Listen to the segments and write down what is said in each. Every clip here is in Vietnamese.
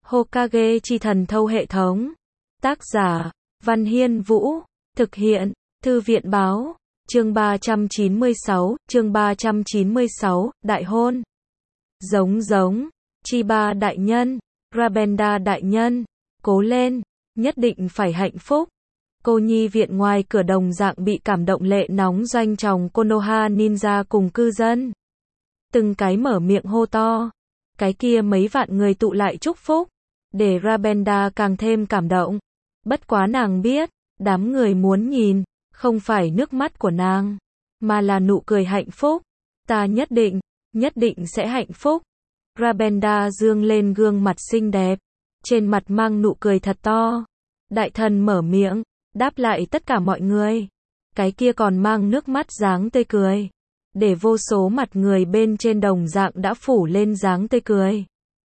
Hokage chi thần thâu hệ thống. Tác giả, Văn Hiên Vũ. Thực hiện, Thư viện báo. Chương 396, Đại hôn. Giống, Chiba đại nhân, Rabenda đại nhân, cố lên, nhất định phải hạnh phúc. Cô nhi viện ngoài cửa đồng dạng bị cảm động lệ nóng doanh trong Konoha ninja cùng cư dân. Từng cái mở miệng hô to. Cái kia mấy vạn người tụ lại chúc phúc, để Rabenda càng thêm cảm động. Bất quá nàng biết, đám người muốn nhìn, không phải nước mắt của nàng, mà là nụ cười hạnh phúc. Ta nhất định sẽ hạnh phúc. Rabenda dương lên gương mặt xinh đẹp, trên mặt mang nụ cười thật to. Đại thần mở miệng, đáp lại tất cả mọi người. Cái kia còn mang nước mắt dáng tươi cười, để vô số mặt người bên trên đồng dạng đã phủ lên dáng tươi cười.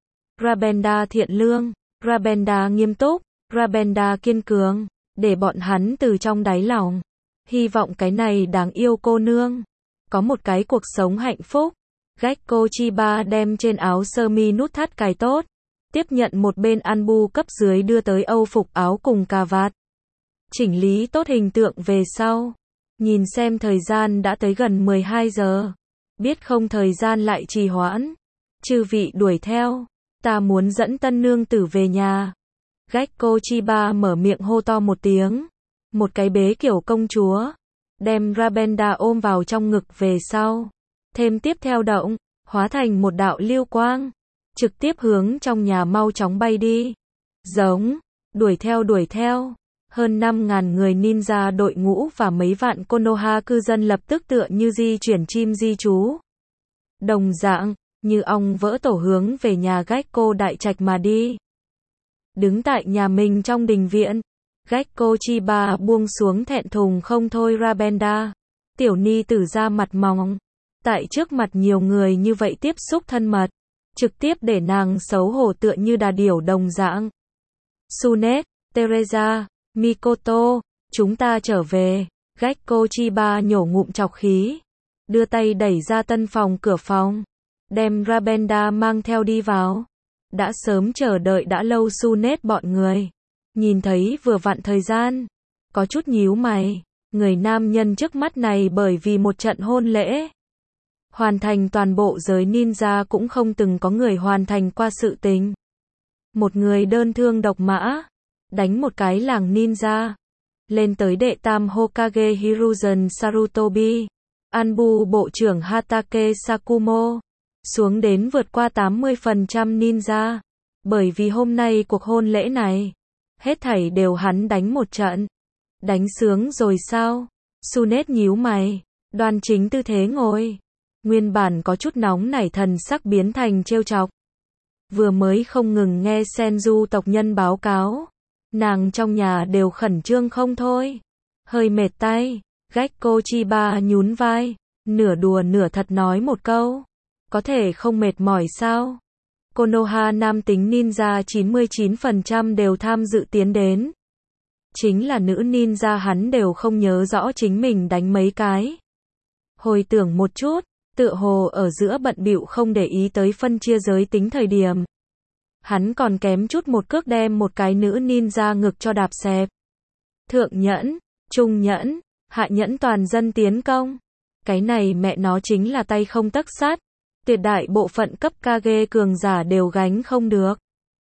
Rabenda thiện lương, Rabenda nghiêm túc, Rabenda kiên cường, để bọn hắn từ trong đáy lòng hy vọng cái này đáng yêu cô nương có một cái cuộc sống hạnh phúc. Gekko Chiba đem trên áo sơ mi nút thắt cài tốt, tiếp nhận một bên Anbu cấp dưới đưa tới âu phục áo cùng cà vạt. Chỉnh lý tốt hình tượng về sau, nhìn xem thời gian đã tới gần 12 giờ. Biết không thời gian lại trì hoãn, chư vị đuổi theo, ta muốn dẫn tân nương tử về nhà. Gekko Chiba mở miệng hô to một tiếng, một cái bế kiểu công chúa, đem Rabenda ôm vào trong ngực về sau, thêm tiếp theo động, hóa thành một đạo lưu quang, trực tiếp hướng trong nhà mau chóng bay đi. Giống, đuổi theo. Hơn 5.000 người ninja đội ngũ và mấy vạn Konoha cư dân lập tức tựa như di chuyển chim di trú. Đồng dạng, như ong vỡ tổ hướng về nhà Gekko đại trạch mà đi. Đứng tại nhà mình trong đình viện, Gekko Chiba buông xuống thẹn thùng không thôi Rabenda. Tiểu ni tử ra mặt mỏng, tại trước mặt nhiều người như vậy tiếp xúc thân mật, trực tiếp để nàng xấu hổ tựa như đà điểu đồng dạng. Tsunade, Teresa, Mikoto, chúng ta trở về. Gekko Chiba nhổ ngụm trọc khí, đưa tay đẩy ra tân phòng cửa phòng, đem Rabenda mang theo đi vào. Đã sớm chờ đợi đã lâu Tsunade bọn người, nhìn thấy vừa vặn thời gian, có chút nhíu mày. Người nam nhân trước mắt này bởi vì một trận hôn lễ hoàn thành toàn bộ giới ninja cũng không từng có người hoàn thành qua sự tình. Một người đơn thương độc mã, đánh một cái làng ninja, lên tới đệ tam Hokage Hiruzen Sarutobi, Anbu bộ trưởng Hatake Sakumo, xuống đến vượt qua 80% ninja. Bởi vì hôm nay cuộc hôn lễ này, hết thảy đều hắn đánh một trận. Đánh sướng rồi sao? Tsunade nhíu mày, đoan chính tư thế ngồi. Nguyên bản có chút nóng nảy thần sắc biến thành trêu chọc. Vừa mới không ngừng nghe Senju tộc nhân báo cáo, nàng trong nhà đều khẩn trương không thôi. Hơi mệt tay, Gekko Chiba nhún vai, nửa đùa nửa thật nói một câu. Có thể không mệt mỏi sao? Konoha nam tính ninja 99% đều tham dự tiến đến. Chính là nữ ninja hắn đều không nhớ rõ chính mình đánh mấy cái. Hồi tưởng một chút, tựa hồ ở giữa bận bịu không để ý tới phân chia giới tính thời điểm. Hắn còn kém chút một cước đem một cái nữ ninja ngực cho đạp xẹp. Thượng nhẫn, trung nhẫn, hạ nhẫn toàn dân tiến công. Cái này mẹ nó chính là tay không tấc sắt. Tuyệt đại bộ phận cấp Kage cường giả đều gánh không được.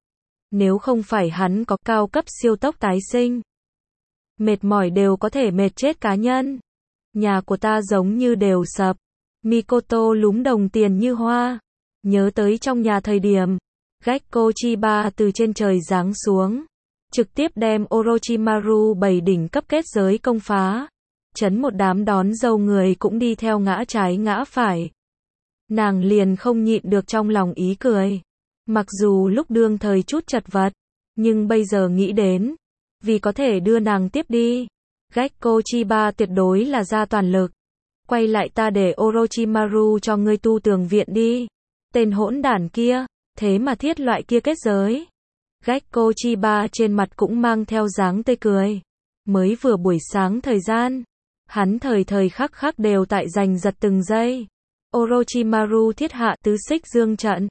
Nếu không phải hắn có cao cấp siêu tốc tái sinh, mệt mỏi đều có thể mệt chết cá nhân. Nhà của ta giống như đều sập. Mikoto lúm đồng tiền như hoa. Nhớ tới trong nhà thời điểm, Gekko Chiba từ trên trời giáng xuống, trực tiếp đem Orochimaru 7 đỉnh cấp kết giới công phá. Chấn một đám đón dâu người cũng đi theo ngã trái ngã phải. Nàng liền không nhịn được trong lòng ý cười. Mặc dù lúc đương thời chút chật vật, nhưng bây giờ nghĩ đến, vì có thể đưa nàng tiếp đi, Gekko Chiba tuyệt đối là ra toàn lực. Quay lại ta để Orochimaru cho ngươi tu tường viện đi. Tên hỗn đản kia, thế mà thiết loại kia kết giới. Gekko Chiba trên mặt cũng mang theo dáng tươi cười. Mới vừa buổi sáng thời gian, hắn thời thời khắc khắc đều tại giành giật từng giây. Orochimaru thiết hạ tứ xích dương trận,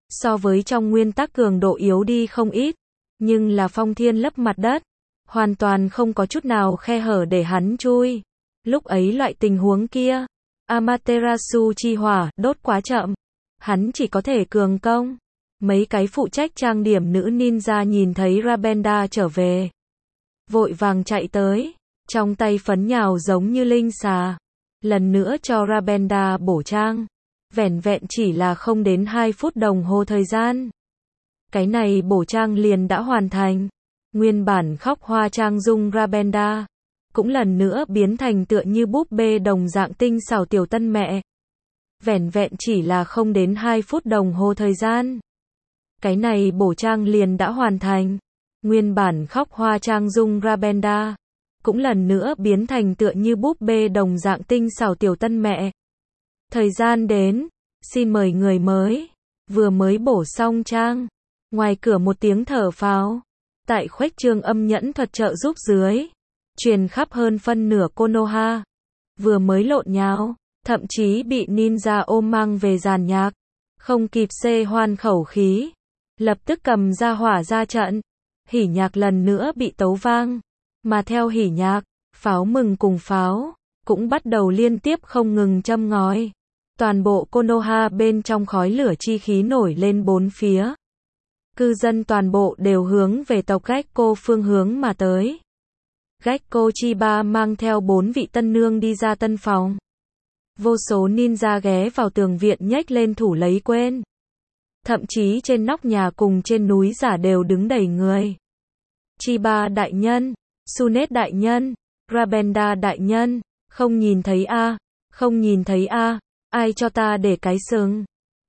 So với trong nguyên tắc cường độ yếu đi không ít, nhưng là phong thiên lấp mặt đất, hoàn toàn không có chút nào khe hở để hắn chui. Lúc ấy loại tình huống kia, Amaterasu chi hỏa đốt quá chậm, hắn chỉ có thể cường công. Mấy cái phụ trách trang điểm nữ ninja nhìn thấy Rabenda trở về, vội vàng chạy tới, trong tay phấn nhào giống như linh xà, lần nữa cho Rabenda bổ trang. Vẻn vẹn chỉ là không đến 2 phút đồng hồ thời gian, cái này bổ trang liền đã hoàn thành. Nguyên bản khóc hoa trang dung Rabenda cũng lần nữa biến thành tựa như búp bê đồng dạng tinh xảo tiểu tân mẹ. Vẻn vẹn chỉ là không đến 2 phút đồng hồ thời gian, cái này bổ trang liền đã hoàn thành. Nguyên bản khóc hoa trang dung Rabenda cũng lần nữa biến thành tựa như búp bê đồng dạng tinh xảo tiểu tân mẹ. Thời gian đến, xin mời người mới. Vừa mới bổ xong trang, ngoài cửa một tiếng thở phào, tại khuếch trương âm nhẫn thuật trợ giúp dưới, truyền khắp hơn phân nửa Konoha. Vừa mới lộn nhào, thậm chí bị ninja ôm mang về giàn nhạc, không kịp xê hoan khẩu khí, lập tức cầm ra hỏa ra trận. Hỉ nhạc lần nữa bị tấu vang, mà theo hỉ nhạc, pháo mừng cùng pháo cũng bắt đầu liên tiếp không ngừng châm ngòi. Toàn bộ Konoha bên trong khói lửa chi khí nổi lên bốn phía. Cư dân toàn bộ đều hướng về tộc Gekko phương hướng mà tới. Gekko Chiba mang theo 4 vị tân nương đi ra tân phòng. Vô số ninja ghé vào tường viện nhếch lên thủ lấy quên. Thậm chí trên nóc nhà cùng trên núi giả đều đứng đầy người. Chiba đại nhân, Tsunade đại nhân, Rabenda đại nhân, không nhìn thấy a, không nhìn thấy a, ai cho ta để cái sừng.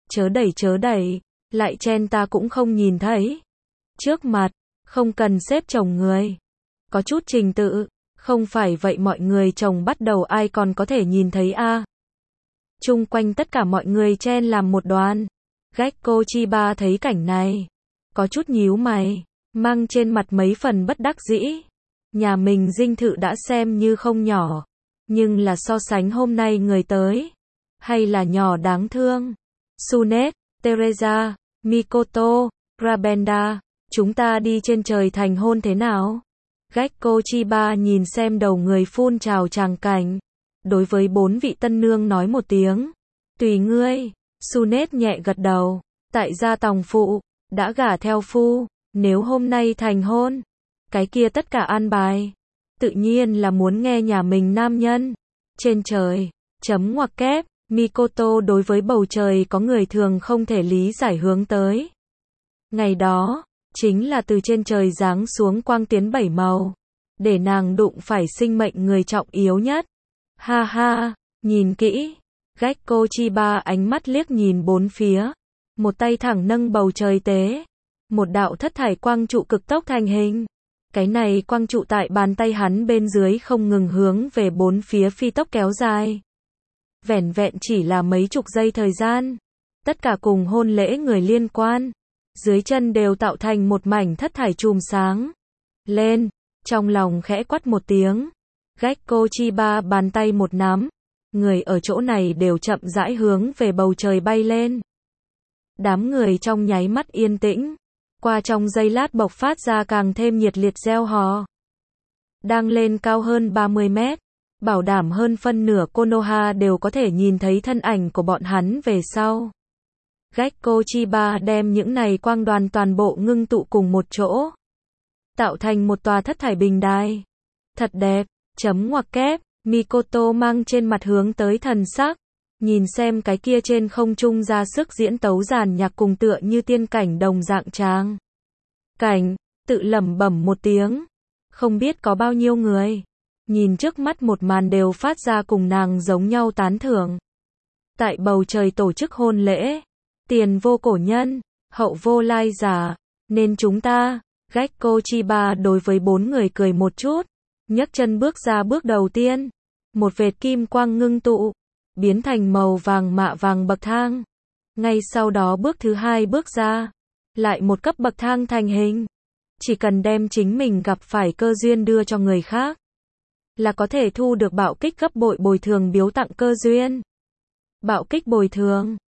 Chớ đẩy, lại chen ta cũng không nhìn thấy. Trước mặt, không cần xếp chồng người. Có chút trình tự, không phải vậy mọi người chồng bắt đầu ai còn có thể nhìn thấy a. Chung quanh tất cả mọi người chen làm một đoàn. Gekko Chiba thấy cảnh này, có chút nhíu mày, mang trên mặt mấy phần bất đắc dĩ. Nhà mình dinh thự đã xem như không nhỏ, nhưng là so sánh hôm nay người tới, hay là nhỏ đáng thương. Tsunade, Teresa, Mikoto, Rabenda, chúng ta đi trên trời thành hôn thế nào? Gekko Chiba nhìn xem đầu người phun trào tràng cảnh, đối với 4 vị tân nương nói một tiếng, tùy ngươi. Tsunade nhẹ gật đầu, tại gia tòng phụ, đã gả theo phu, nếu hôm nay thành hôn, cái kia tất cả an bài, tự nhiên là muốn nghe nhà mình nam nhân. Trên trời, chấm ngoặc kép, Mikoto đối với bầu trời có người thường không thể lý giải hướng tới. Ngày đó, chính là từ trên trời giáng xuống quang tiến 7 màu, để nàng đụng phải sinh mệnh người trọng yếu nhất. Ha ha, nhìn kỹ. Gekko Chiba ánh mắt liếc nhìn bốn phía, một tay thẳng nâng bầu trời tế, một đạo thất thải quang trụ cực tốc thành hình. Cái này quang trụ tại bàn tay hắn bên dưới không ngừng hướng về bốn phía phi tốc kéo dài. Vẻn vẹn chỉ là mấy chục giây thời gian, tất cả cùng hôn lễ người liên quan, dưới chân đều tạo thành một mảnh thất thải chùm sáng. Lên, trong lòng khẽ quát một tiếng, Gekko Chiba bàn tay một nắm. Người ở chỗ này đều chậm rãi hướng về bầu trời bay lên. Đám người trong nháy mắt yên tĩnh, qua trong giây lát bộc phát ra càng thêm nhiệt liệt reo hò. Đang lên cao hơn 30 mét, bảo đảm hơn phân nửa Konoha đều có thể nhìn thấy thân ảnh của bọn hắn về sau. Gekko Chiba đem những này quang đoàn toàn bộ ngưng tụ cùng một chỗ, tạo thành một tòa thất thải bình đài. Thật đẹp, chấm ngoặc kép. Mikoto mang trên mặt hướng tới thần sắc, nhìn xem cái kia trên không trung ra sức diễn tấu giàn nhạc cùng tựa như tiên cảnh đồng dạng tráng cảnh, tự lẩm bẩm một tiếng. Không biết có bao nhiêu người, nhìn trước mắt một màn đều phát ra cùng nàng giống nhau tán thưởng. Tại bầu trời tổ chức hôn lễ, tiền vô cổ nhân, hậu vô lai giả, nên chúng ta, Gekko Chiba đối với 4 người cười một chút, nhấc chân bước ra bước đầu tiên. Một vệt kim quang ngưng tụ, biến thành màu vàng mạ vàng bậc thang. Ngay sau đó bước thứ 2 bước ra, lại một cấp bậc thang thành hình. Chỉ cần đem chính mình gặp phải cơ duyên đưa cho người khác, là có thể thu được bạo kích gấp bội bồi thường biếu tặng cơ duyên. Bạo kích bồi thường,